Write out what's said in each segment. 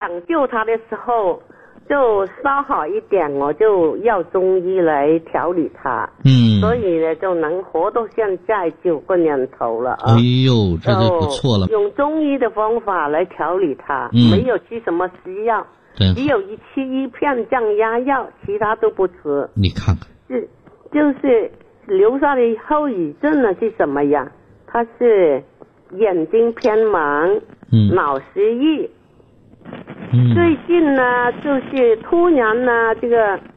救他的时候就稍好一点，我就要中医来调理他。所以呢就能活到现在9个年头了啊。 哎呦，这就不错了。 用中医的方法来调理他，没有吃什么西药，只有吃一片降压药，其他都不吃。 你看看， 就是留下的后遗症呢是什么呀？他是眼睛偏盲，脑失忆。最近呢就是突然呢这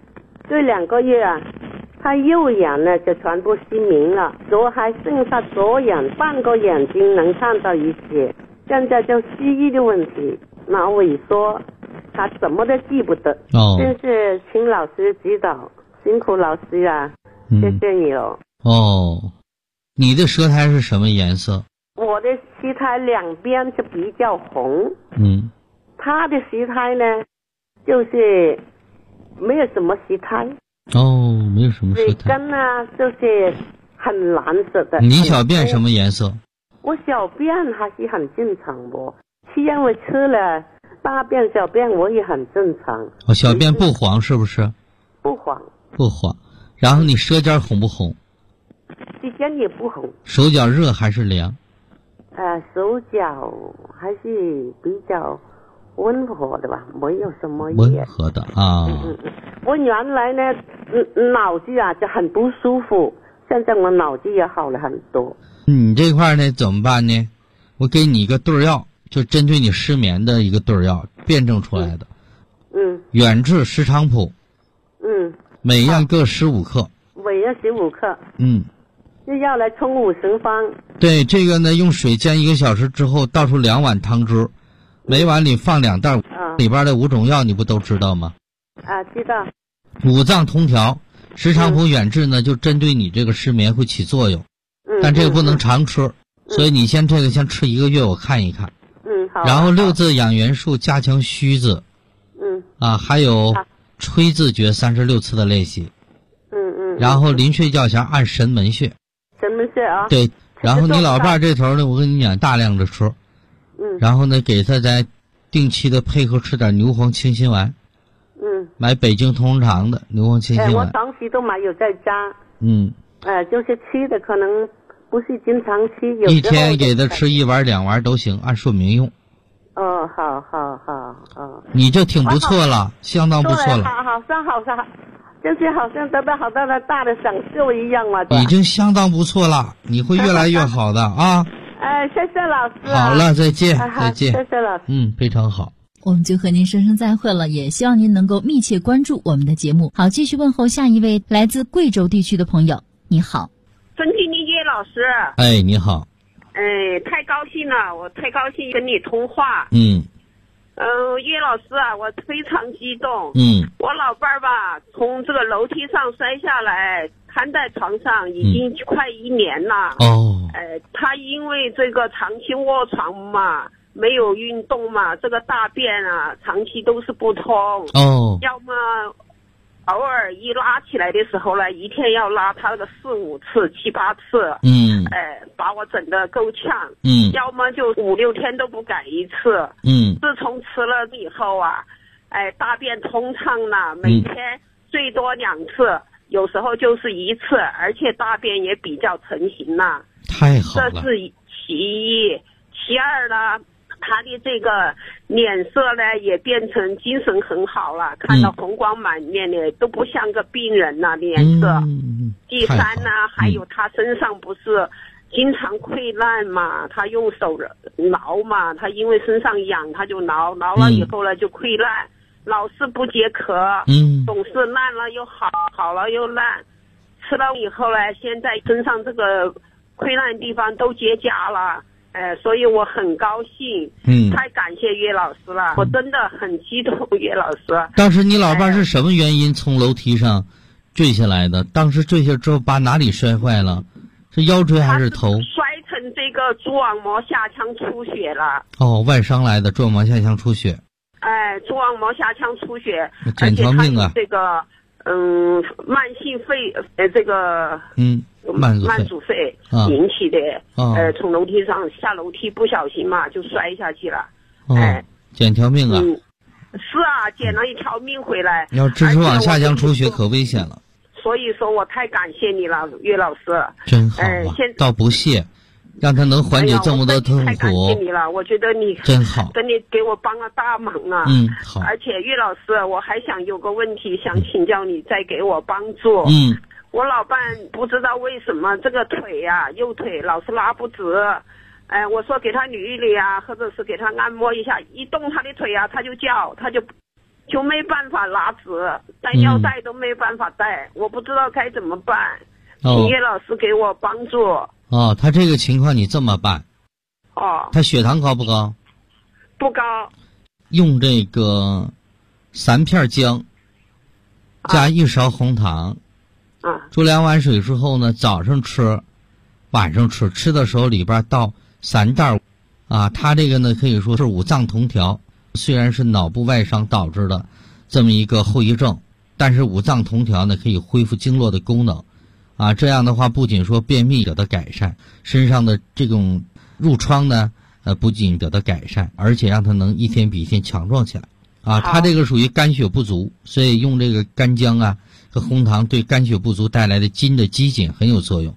2个月啊，他右眼呢就全部失明了，还剩下左眼半个眼睛能看到一些，现在就失忆的问题，脑萎缩，他什么都记不得。真是请老师指导，辛苦老师啊，谢谢你哦。 你的舌苔是什么颜色？ 我的舌苔两边是比较红，他的舌苔呢就是没有什么舌苔。 没有什么舌苔。 嘴根呢就是很蓝色的。 你小便什么颜色？ 我小便还是很正常的，因为吃了大便小便我也很正常。 小便不黄是不是？ 不黄。 不黄。然后你舌尖红不红？ 舌尖也不红。手脚热还是凉？ 手脚还是比较温和的吧，没有什么温和的啊。 我原来呢脑子啊就很不舒服，现在我脑子也好了很多。 你这块呢怎么办呢？我给你一个对药，就针对你失眠的一个对药，辩证出来的。远志石菖蒲。每样各15克。 每样15克。就要来冲5神方。 对，这个呢用水煎1个小时之后倒出2碗汤汁，每碗里放2袋，里边的5种药你不都知道吗？ 知道。 五脏通调，石菖蒲远志呢就针对你这个失眠会起作用。但这个不能常吃，所以你先吃1个月我看一看。 好。 然后6字养元术加强虚字。还有吹字诀36次的练习。然后临睡觉前按神门穴。 神门穴啊。 对，然后你老伴这头呢，我跟你讲大量的吃。然后呢给他再定期的配合吃点牛黄清心丸。买北京同仁堂的牛黄清心丸。 我长期都没有在家。就是吃的可能不是经常吃，有时候一天给他吃1碗2碗都行，按说明用。 好。 你这挺不错了，相当不错了。 好，就是好像得到好大的享受一样嘛。 已经相当不错了，你会越来越好的啊。 谢谢老师。 好了，再见。再见。 谢谢老师。 非常好。 我们就和您说声再会了，也希望您能够密切关注我们的节目。好，继续问候下一位来自贵州地区的朋友。你好。 尊敬的叶老师。 你好。 太高兴了，我太高兴跟你通话。叶老师啊，我非常激动。我老伴儿吧，从这个楼梯上摔下来，瘫在床上已经快1年了。他因为这个长期卧床嘛，没有运动嘛，这个大便啊，长期都是不通。要么偶尔一拉起来的时候呢，一天要拉他个4、5次、7、8次。把我整得够呛。要么就5、6天都不改一次。自从吃了以后啊，大便通畅了，每天最多2次，有时候就是1次，而且大便也比较成型了。 太好了。 这是其一。其二呢，他的这个脸色呢也变成精神很好了，看到红光满面的，都不像个病人了脸色。第三呢，还有他身上不是经常溃烂嘛，他用手挠嘛，他因为身上痒他就挠了以后呢就溃烂，老是不解渴。总是烂了又好，好了又烂。吃了以后呢，现在身上这个溃烂地方都结痂了。所以我很高兴。太感谢岳老师了，我真的很激动。岳老师， 当时你老伴是什么原因从楼梯上坠下来的？当时坠下之后把哪里摔坏了？是腰椎还是头？ 摔成这个蛛网膜下腔出血了。 外伤来的蛛网膜下腔出血。 蛛网膜下腔出血， 捡条命啊！ 这个慢性肺这个慢阻肺引起的。从楼梯上下楼梯不小心嘛就摔下去了。 捡条命啊！ 吧，捡了一条命回来。 要支持往下江出血可危险了。 所以说我太感谢你了，岳老师。 真好啊，倒不谢，让他能缓解这么多痛苦。 太感谢你了，我觉得你真好， 真的给我帮了大忙啊。 好。 而且岳老师，我还想有个问题想请教你，再给我帮助。我老伴不知道为什么这个腿呀，右腿老是拉不直。我说给他捋一捋啊，或者是给他按摩一下，一动他的腿啊，他就叫，他就没办法拉直，带腰带都没办法带，我不知道该怎么办，请岳老师给我帮助。 他这个情况你这么办。他血糖高不高？ 不高。 用这个3片姜加1勺红糖，煮2碗水之后呢，早上吃，晚上吃，吃的时候里边倒3袋它这个呢可以说是五脏同调。虽然是脑部外伤导致的这么一个后遗症，但是五脏同调呢可以恢复经络的功能这样的话不仅说便秘得到改善，身上的这种褥疮呢不仅得到改善，而且让它能一天比一天强壮起来它这个属于肝血不足，所以用这个干姜和红糖对肝血不足带来的筋的肌紧很有作用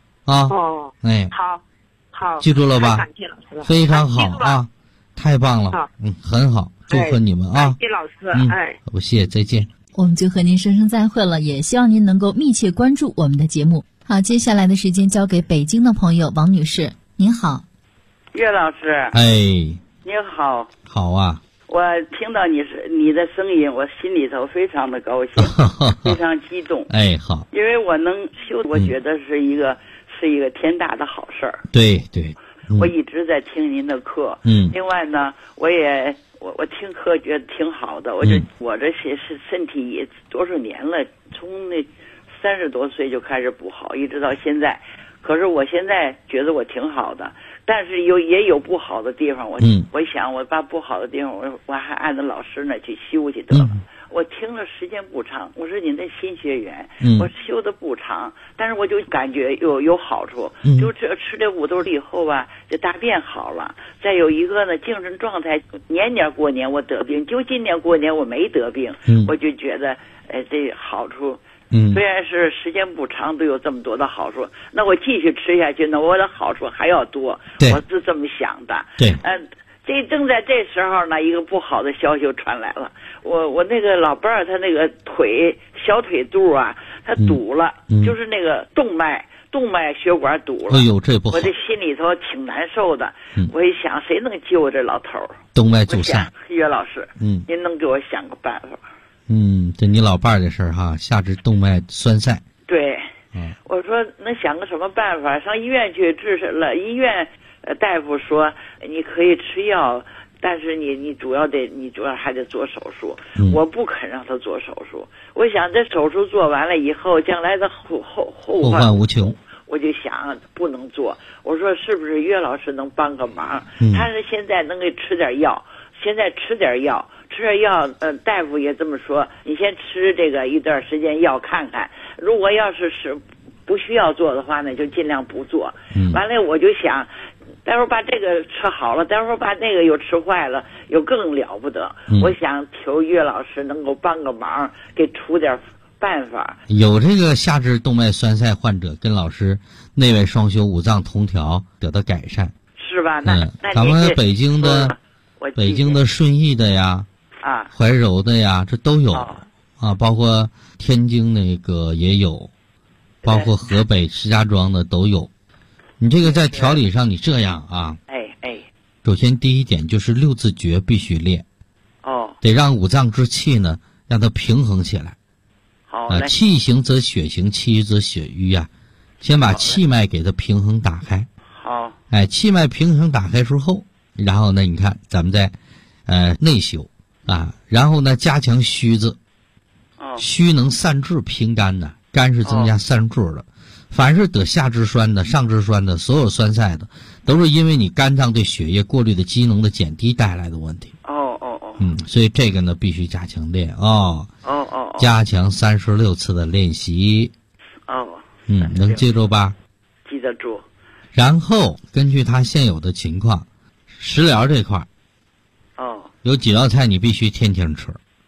好，记住了吧？非常好太棒了，很好，祝贺你们感谢老师， 不谢，再见。 我们就和您说声再会了，也希望您能够密切关注我们的节目。好，接下来的时间交给北京的朋友王女士，您好。 岳老师，您好。 好啊。 我听到你的声音，我心里头非常的高兴，非常激动。 好。 因为我能修，我觉得是一个天大的好事儿。 对。 我一直在听您的课，另外呢，我听课觉得挺好的，我这些身体也多少年了，从那30多岁就开始不好，一直到现在，可是我现在觉得我挺好的，但是也有不好的地方，我想我把不好的地方我还按照老师那去修去得了。我听了时间不长，我是您的新学员，我修的不长，但是我就感觉有好处，就吃这五豆以后吧，这大便好了。再有一个呢，精神状态，年过年我得病，就今年过年我没得病，我就觉得这好处，虽然是时间不长，都有这么多的好处，那我继续吃下去呢，我的好处还要多，我是这么想的。这正在这时候呢，一个不好的消息就传来了。我那个老伴儿，他那个小腿肚他堵了，就是那个动脉血管堵了。 这不好。 我这心里头挺难受的。我一想，谁能救这老头儿？ 动脉阻塞。 岳老师，您能给我想个办法？ 这你老伴儿的事儿下肢动脉栓塞。 对。我说能想个什么办法？上医院去治了，医院大夫说你可以吃药，但是你主要还得做手术。我不肯让他做手术，我想这手术做完了以后，将来的后患无穷。 我就想不能做。我说是不是岳老师能帮个忙？他是现在能给吃点药，吃点药，大夫也这么说，你先吃这个一段时间药看看，如果要是不需要做的话呢，就尽量不做。完了我就想，待会儿把这个吃好了，待会儿把那个又吃坏了，又更了不得。我想求岳老师能够帮个忙，给出点办法。 有这个下肢动脉栓塞患者跟老师内外双修五脏同调得到改善， 是吧？那咱们北京的顺义的呀，怀柔的呀，这都有包括天津那个也有，包括河北石家庄的都有。你这个在调理上，你这样首先第一点就是六字诀必须练，得让五脏之气呢让它平衡起来。气行则血行，气郁则血瘀先把气脉给它平衡打开。气脉平衡打开之后，然后呢，你看咱们再内修然后呢加强虚字。虚能散滞平肝呢，肝是增加散滞的。凡是得下肢栓的、上肢栓的，所有栓塞的，都是因为你肝脏对血液过滤的机能的减低带来的问题。所以这个呢必须加强练加强36次的练习。能记住吧？ 记得住。 然后根据他现有的情况，食疗这块有几道菜你必须天天吃。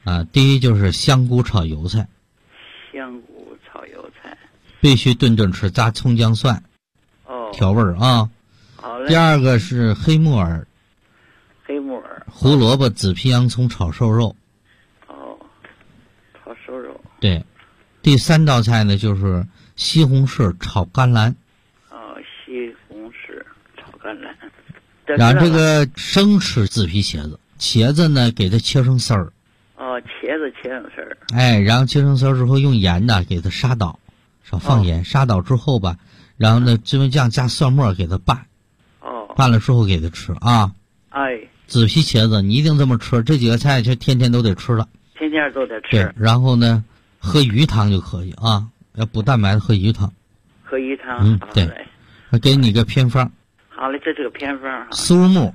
第一就是香菇炒油菜。 香菇炒油菜。 必须顿顿吃，加葱姜蒜。调味儿啊。 好嘞。 第二个是黑木耳。 黑木耳。 胡萝卜、紫皮洋葱炒瘦肉。 炒瘦肉。 对。第3道菜呢就是西红柿炒甘蓝。 西红柿炒甘蓝。 然后这个生吃紫皮茄子，茄子呢给它切成丝儿。 茄子切成丝儿。 然后切成丝儿之后用盐呢给它杀倒，少放盐，杀倒之后吧，然后呢芝麻酱加蒜末给它拌。拌了之后给它吃啊。紫皮茄子你一定这么吃，这几个菜就天天都得吃了。 天天都得吃。 对，然后呢喝鱼汤就可以啊，要补蛋白的喝鱼汤。 喝鱼汤。 对。我给你个偏方。 好嘞，这是个偏方。 苏木。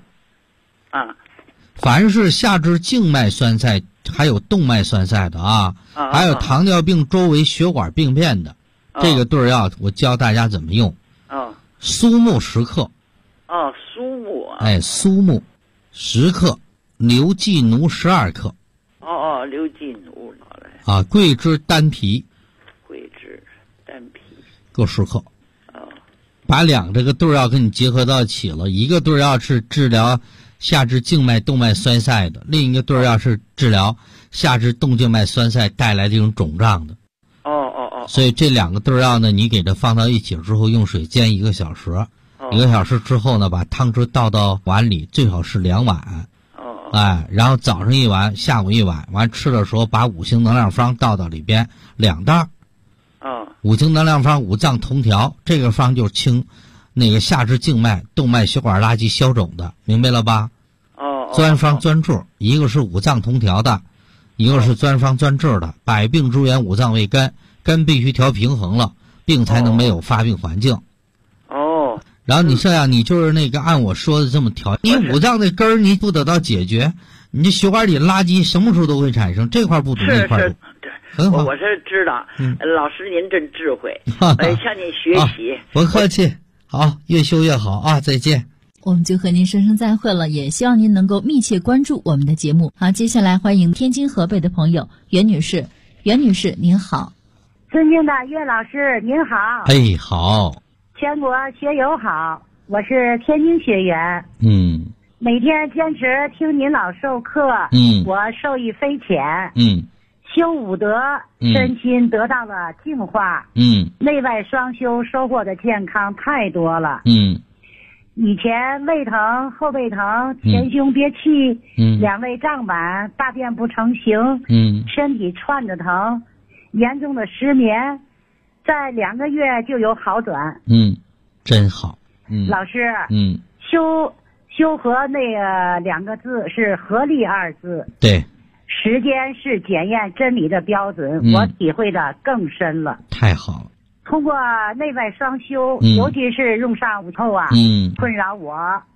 凡是下肢静脉栓塞还有动脉栓塞的还有糖尿病周围血管病变的，这个对药我教大家怎么用。苏木10克。 苏木苏木10克，牛寄奴12克。 牛寄奴。好嘞。 桂枝丹皮。 桂枝丹皮。 各10克。把这个对药跟你结合到一起了，一个对药是治疗下肢静脉动脉栓塞的，另一个对药是治疗下肢动静脉栓塞带来这种肿胀的。所以这2个对药呢，你给它放到一起之后，用水煎1个小时。1个小时之后呢，把汤汁倒到碗里，最好是2碗。然后早上1碗，下午1碗，完吃的时候把5行能量方倒到里边2袋。5行能量方五脏同调，这个方就清那个下肢静脉动脉血管垃圾消肿的，明白了吧？专方专治，一个是五脏同调的，一个是专方专治的。百病之源五脏为根，根必须调平衡了，病才能没有发病环境。然后你这样，你就是那个按我说的这么调，你五脏的根儿你不得到解决，你这血管里垃圾什么时候都会产生，这块不懂那块懂。很好， 我是知道。老师您真智慧，向您学习。 不客气，好，越修越好啊！再见。 我们就和您说声再会了，也希望您能够密切关注我们的节目。好，接下来欢迎天津河北的朋友袁女士。袁女士您好。 尊敬的岳老师您好。 好。 全国学友好，我是天津学员。每天坚持听您老授课。我受益匪浅。修武德，身心得到了净化。内外双修，收获的健康太多了。以前胃疼、后背疼、前胸憋气，2胃胀满，大便不成形，身体串着疼，严重的失眠，在2个月就有好转。 真好。 老师，修和那个2个字是合力2字。 对。 时间是检验真理的标准，我体会的更深了。 太好了。 通过内外双修，尤其是用上午后困扰我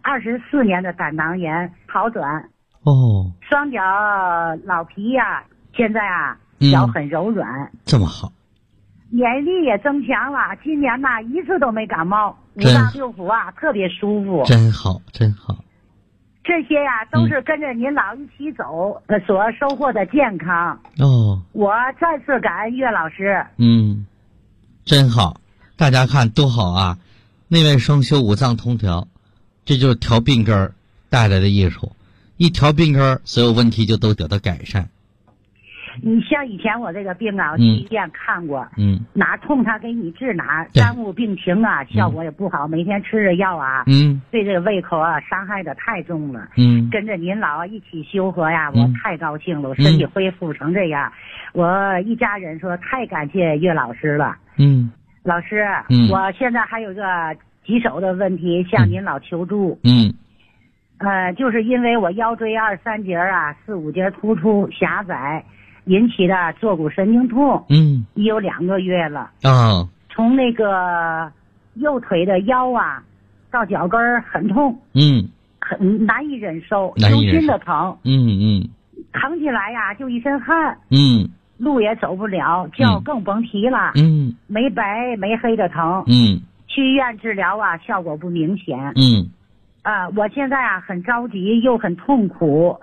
24年的胆囊炎好转。双脚老皮现在脚很柔软。 这么好。 免疫力也增强了，今年一次都没感冒，5脏6腑特别舒服。 真好，真好。 这些都是跟着您老一起走所收获的健康。我再次感恩岳老师。 真好，大家看多好啊！内外双修，五脏同调，这就是调病根儿带来的益处。一调病根儿，所有问题就都得到改善。 你像以前我这个病我去医院看过，哪痛他给你治哪，耽误病情效果也不好，每天吃着药对这个胃口伤害的太重了。跟着您老一起修和我太高兴了，我身体恢复成这样，我一家人说太感谢岳老师了。老师，我现在还有个棘手的问题向您老求助。就是因为我腰椎2、3节4、5节突出狭窄引起的坐骨神经痛，已有2个月了。从那个右腿的腰到脚跟很痛，很难以忍受，揪心的疼，疼起来就一身汗，路也走不了，觉更甭提了，没白没黑的疼，去医院治疗效果不明显，我现在很着急又很痛苦。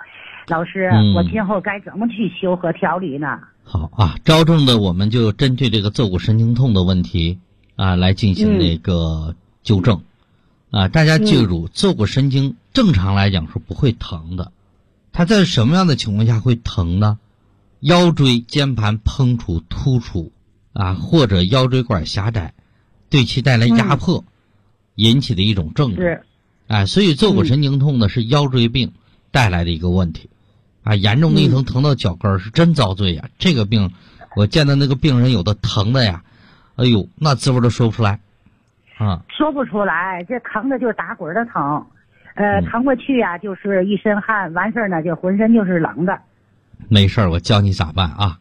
老师，我今后该怎么去修和调理呢？ 好啊，着重的我们就针对这个坐骨神经痛的问题啊来进行那个纠正。啊，大家记住，坐骨神经正常来讲是不会疼的，它在什么样的情况下会疼呢？腰椎间盘膨出突出啊，或者腰椎管狭窄，对其带来压迫，引起的一种症状。哎，所以坐骨神经痛呢是腰椎病带来的一个问题，啊，严重的一疼到脚跟是真遭罪呀。这个病，我见到那个病人有的疼的呀，哎呦，那滋味都说不出来。啊， 说不出来，这疼的就是打滚的疼，疼过去呀，就是一身汗，完事儿呢就浑身就是冷的。 没事儿，我教你咋办啊？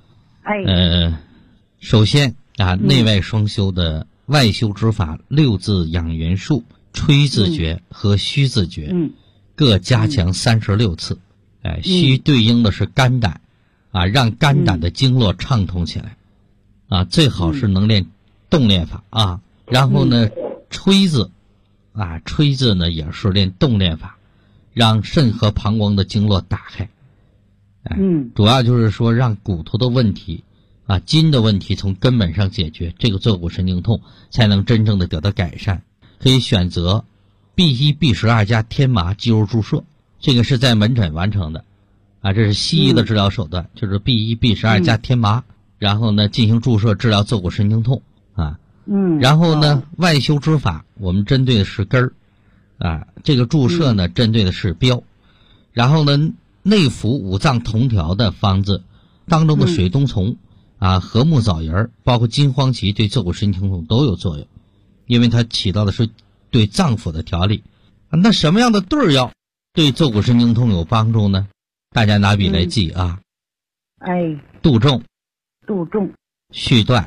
首先啊，内外双修的外修之法6字养元术、吹字诀和虚字诀，各加强36次。虚对应的是肝胆，啊，让肝胆的经络畅通起来，啊，最好是能练动练法啊。然后呢，吹字呢也是练动练法，让肾和膀胱的经络打开。主要就是说让骨头的问题啊、筋的问题从根本上解决，这个坐骨神经痛才能真正的得到改善。可以选择 B1、B12加天麻肌肉注射，这个是在门诊完成的，啊，这是西医的治疗手段，就是 B1、B12加天麻，然后呢进行注射治疗坐骨神经痛啊。然后呢，外修之法我们针对的是根儿，啊，这个注射呢针对的是标，然后呢内服五脏同调的方子当中的水冬虫啊、和木枣仁，包括金黄芪，对坐骨神经痛都有作用，因为它起到的是对脏腑的调理。那什么样的对儿药对坐骨神经痛有帮助呢？大家拿笔来记啊。杜仲、续断、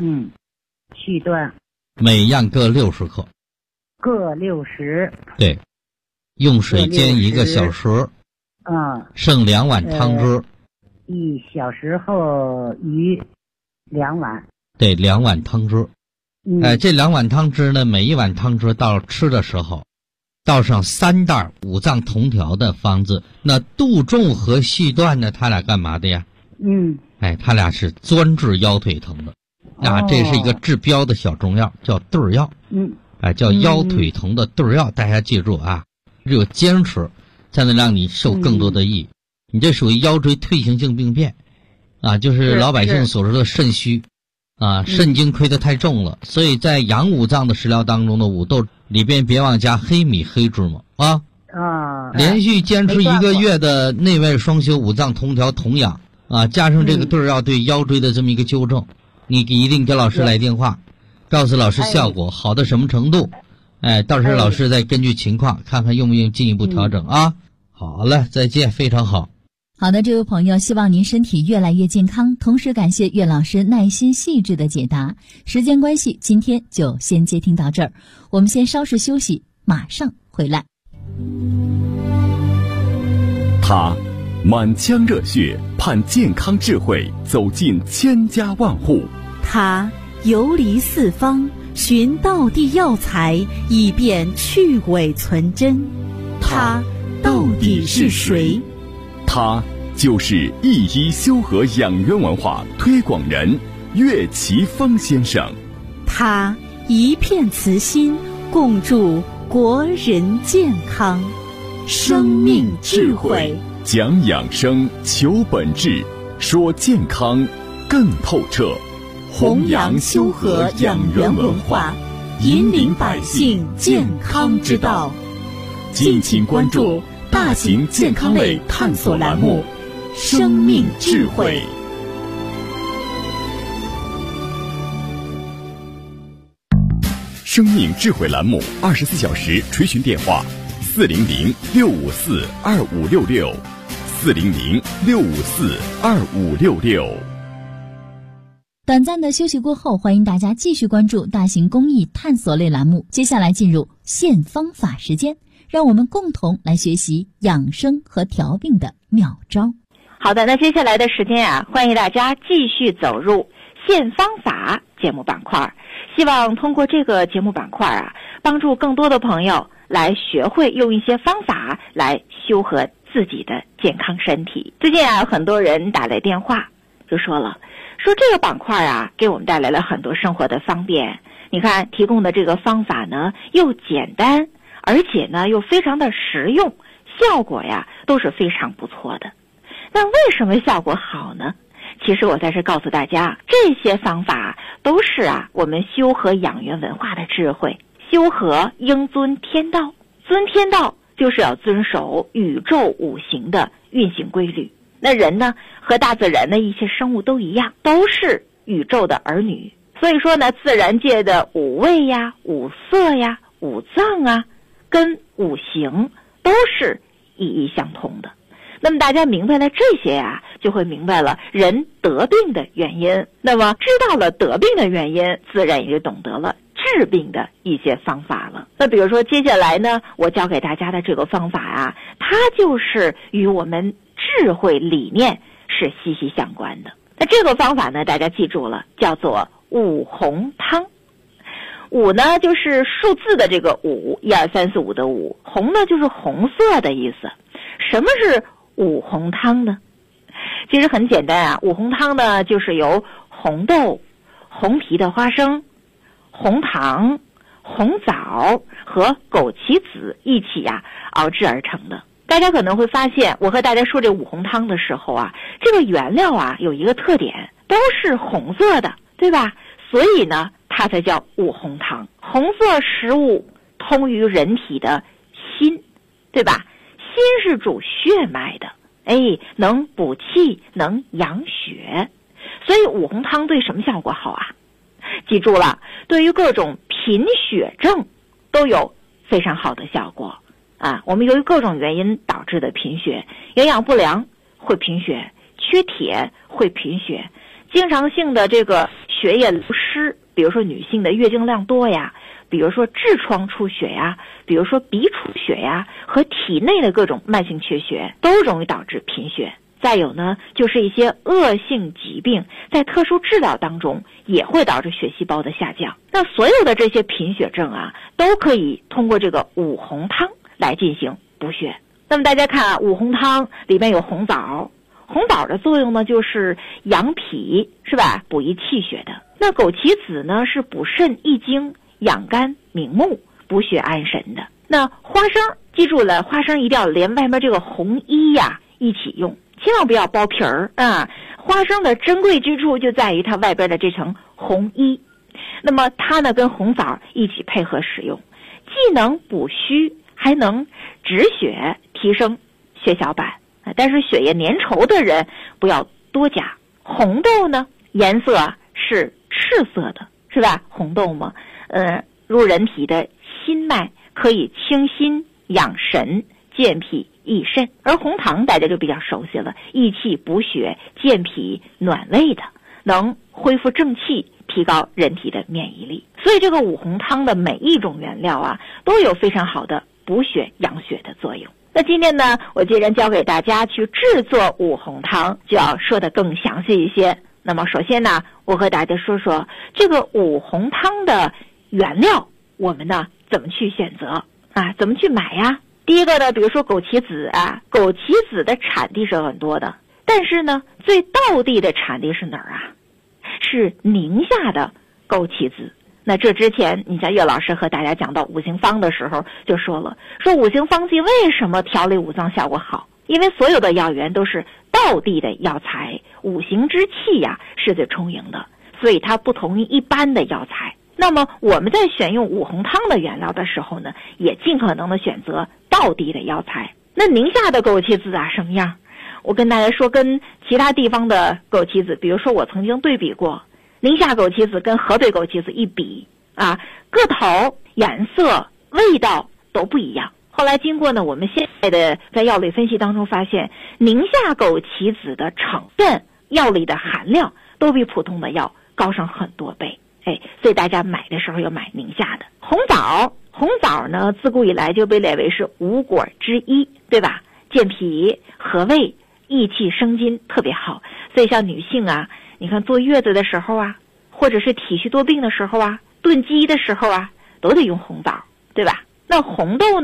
每样各60克， 各60。 对，用水煎1个小时，剩2碗汤汁 ，1小时后余2碗。 对，2碗汤汁。这2碗汤汁呢，每一碗汤汁到吃的时候，倒上3袋五脏同调的方子。那杜仲和续断呢，他俩干嘛的呀？他俩是专治腰腿疼的。啊，这是一个治标的小中药，叫对儿药。叫腰腿疼的对儿药，大家记住啊，只有坚持才能让你受更多的益。你这属于腰椎退行性病变，啊，就是老百姓所说的肾虚，啊，肾经亏得太重了，所以在养五脏的食疗当中的五豆里边别忘加黑米、黑芝麻啊。连续坚持1个月的内外双修、五脏同调同养啊，加上这个对儿药对腰椎的这么一个纠正。你一定给老师来电话，告诉老师效果好到什么程度，到时候老师再根据情况看看用不用进一步调整啊。好了，再见，非常好。 好的，这位朋友，希望您身体越来越健康，同时感谢岳老师耐心细致的解答。时间关系，今天就先接听到这儿，我们先稍事休息，马上回来。 他满腔热血盼健康智慧走进千家万户， 他游离四方寻道地药材以便去伪存真，他到底是谁？ 他就是一医修和养元文化推广人岳奇峰先生， 他一片慈心共筑国人健康，生命智慧， 讲养生求本质，说健康更透彻， 弘扬修和养元文化，引领百姓健康之道。敬请关注大型健康类探索栏目《生命智慧》。 生命智慧栏目24小时垂询电话：400-654-2566，400-654-2566。 短暂的休息过后，欢迎大家继续关注大型公益探索类栏目。接下来进入现方法时间，让我们共同来学习养生和调病的妙招。 好的，那接下来的时间啊，欢迎大家继续走入现方法节目板块，希望通过这个节目板块啊，帮助更多的朋友来学会用一些方法来修和自己的健康身体。最近啊，有很多人打来电话就说了，说这个板块啊给我们带来了很多生活的方便，你看提供的这个方法呢又简单，而且呢又非常的实用，效果呀都是非常不错的。那为什么效果好呢？其实我在这告诉大家，这些方法都是啊我们修和养元文化的智慧。修和应遵天道，遵天道就是要遵守宇宙五行的运行规律。那人呢和大自然的一切生物都一样，都是宇宙的儿女。所以说呢，自然界的五味呀、五色呀、五脏啊，跟五行都是意义相通的。那么大家明白了这些啊，就会明白了人得病的原因。那么知道了得病的原因，自然也就懂得了治病的一些方法了。那比如说接下来呢，我教给大家的这个方法啊，它就是与我们智慧理念是息息相关的。那这个方法呢，大家记住了，叫做五红汤。五呢就是数字的这个五，1、2、3、4、5的五，红呢就是红色的意思。什么是五红汤呢？其实很简单啊，五红汤呢就是由红豆、红皮的花生、红糖、红枣和枸杞子一起熬制而成的。大家可能会发现，我和大家说这五红汤的时候啊，这个原料有一个特点，都是红色的，对吧？所以呢，它才叫五红汤。红色食物通于人体的心，对吧？心是主血脉的，能补气，能养血。所以五红汤对什么效果好啊？记住了，对于各种贫血症都有非常好的效果啊。我们由于各种原因导致的贫血，营养不良会贫血，缺铁会贫血，经常性的这个血液流失，比如说女性的月经量多呀，比如说痔疮出血呀，比如说鼻出血呀，和体内的各种慢性缺血都容易导致贫血。再有呢，就是一些恶性疾病在特殊治疗当中也会导致血细胞的下降。那所有的这些贫血症都可以通过这个五红汤来进行补血。那么大家看五红汤里面有红枣，红枣的作用呢就是养脾，是吧？补益气血的。那枸杞子呢是补肾益精、养肝明目、补血安神的。那花生，记住了，花生一定要连外面这个红衣一起用，千万不要剥皮儿啊！花生的珍贵之处就在于它外边的这层红衣。那么它呢跟红枣一起配合使用，既能补虚，还能止血，提升血小板。但是血液粘稠的人不要多加。红豆呢颜色是赤色的，是吧？红豆嘛，入人体的心脉，可以清心养神、健脾益肾。而红糖大家就比较熟悉了，益气补血、健脾暖胃的，能恢复正气，提高人体的免疫力。所以这个五红汤的每一种原料都有非常好的补血养血的作用。那今天呢，我既然教给大家去制作五红汤，就要说得更详细一些。那么首先呢，我和大家说说这个五红汤的原料，我们呢怎么去选择怎么去买呀？第一个呢，比如说枸杞子枸杞子的产地是很多的，但是呢最道地的产地是哪儿是宁夏的枸杞子。那这之前你像岳老师和大家讲到五行方的时候就说了，说五行方剂为什么调理五脏效果好？因为所有的药源都是道地的药材，五行之气是最充盈的，所以它不同于一般的药材。那么我们在选用五红汤的原料的时候呢，也尽可能的选择道地的药材。那宁夏的枸杞子什么样？我跟大家说，跟其他地方的枸杞子，比如说我曾经对比过宁夏枸杞子跟河北枸杞子一比个头、颜色、味道都不一样。后来经过呢我们现在的在药理分析当中发现，宁夏枸杞子的成分、药理的含量都比普通的药高上很多倍。所以大家买的时候要买宁夏的。红枣呢自古以来就被列为是五果之一，对吧？健脾和胃、益气生津特别好。所以像女性你看坐月子的时候或者是体虚多病的时候炖鸡的时候都得用红枣，对吧？那红豆呢？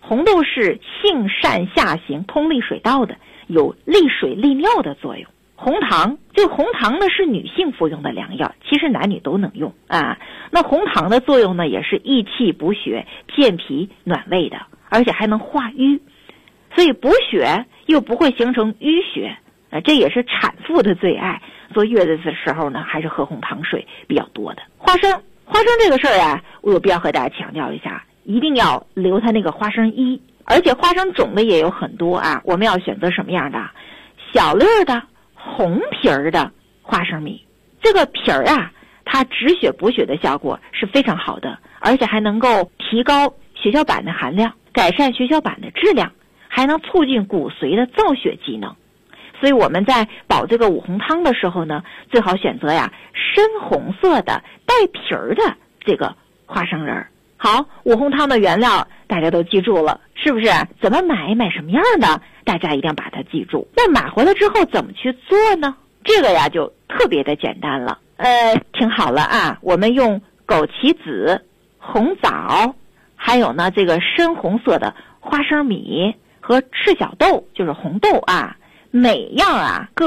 红豆是性善下行，通利水道的，有利水利尿的作用。红糖，这个红糖呢是女性服用的良药，其实男女都能用啊。那红糖的作用呢也是益气补血、健脾暖胃的，而且还能化瘀，所以补血又不会形成淤血，这也是产妇的最爱。坐月子的时候呢，还是喝红糖水比较多的。花生这个事儿啊，我有必要和大家强调一下，一定要留它那个花生衣，而且花生种类也有很多啊，我们要选择什么样的？小粒儿的红皮儿的花生米，这个皮儿啊，它止血补血的效果是非常好的，而且还能够提高血小板的含量，改善血小板的质量，还能促进骨髓的造血机能。所以我们在煲这个五红汤的时候呢，最好选择呀深红色的带皮儿的这个花生仁儿。好，五红汤的原料大家都记住了，是不是？怎么买什么样的，大家一定要把它记住。那买回来之后怎么去做呢？这个呀就特别的简单了。听好了啊，我们用枸杞子、红枣，还有呢这个深红色的花生米和赤小豆，就是红豆啊，每样啊各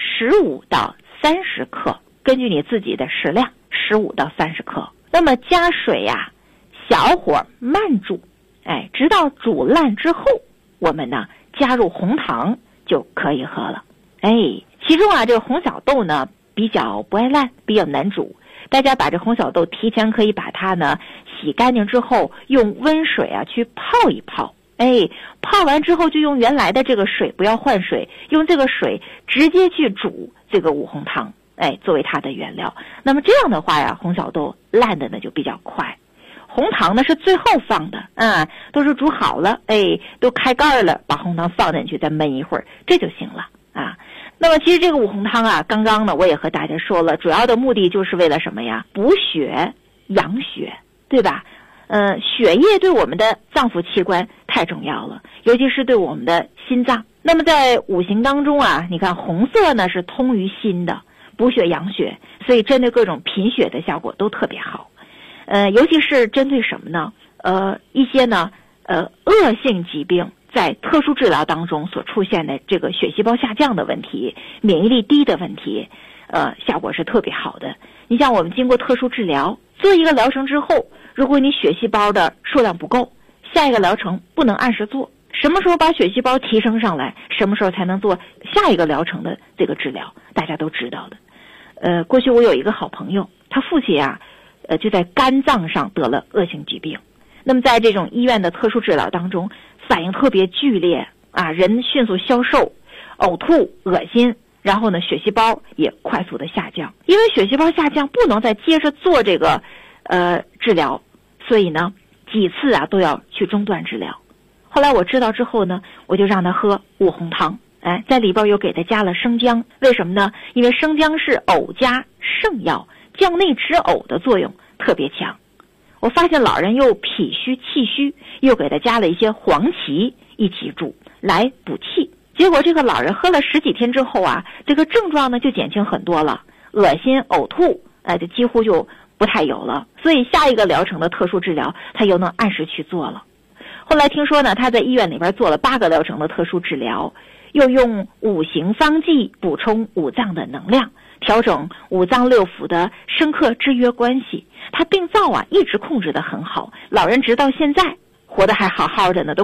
15到30克，根据你自己的食量，15到30克。那么加水呀，小火慢煮，直到煮烂之后，我们呢加入红糖就可以喝了。其中啊这个红小豆呢比较不爱烂，比较难煮。大家把这红小豆提前可以把它呢洗干净之后，用温水啊去泡一泡。泡完之后就用原来的这个水，不要换水，用这个水直接去煮这个五红汤，作为它的原料。那么这样的话呀，红小豆烂的呢就比较快。红糖呢是最后放的，都是煮好了，都开盖了，把红糖放进去再焖一会儿，这就行了啊。那么其实这个五红汤啊，刚刚呢我也和大家说了，主要的目的就是为了什么呀？补血养血，对吧？血液对我们的脏腑器官太重要了，尤其是对我们的心脏。那么在五行当中啊，你看红色呢是通于心的，补血养血，所以针对各种贫血的效果都特别好。尤其是针对什么呢？一些呢恶性疾病在特殊治疗当中所出现的这个血细胞下降的问题、免疫力低的问题，效果是特别好的。你像我们经过特殊治疗，做一个疗程之后，如果你血细胞的数量不够，下一个疗程不能按时做。什么时候把血细胞提升上来，什么时候才能做下一个疗程的这个治疗，大家都知道的。过去我有一个好朋友，他父亲啊就在肝脏上得了恶性疾病。那么在这种医院的特殊治疗当中，反应特别剧烈啊，人迅速消瘦、呕吐、恶心，然后呢血细胞也快速的下降。因为血细胞下降不能再接着做这个治疗，所以呢几次啊都要去中断治疗。后来我知道之后呢，我就让他喝五红汤，在里边又给他加了生姜。为什么呢？因为生姜是呕加圣药，降内止呕的作用特别强。我发现老人又脾虚气虚，又给他加了一些黄芪一起煮来补气。结果这个老人喝了10几天之后啊，这个症状呢就减轻很多了，恶心呕吐就几乎就不太有了。所以下一个疗程的特殊治疗他又能按时去做了。后来听说呢，他在医院里边做了8个疗程的特殊治疗，又用五行方剂补充五脏的能量，调整五脏六腑的生克制约关系。他病灶啊一直控制得很好，老人直到现在活得还好好的呢，都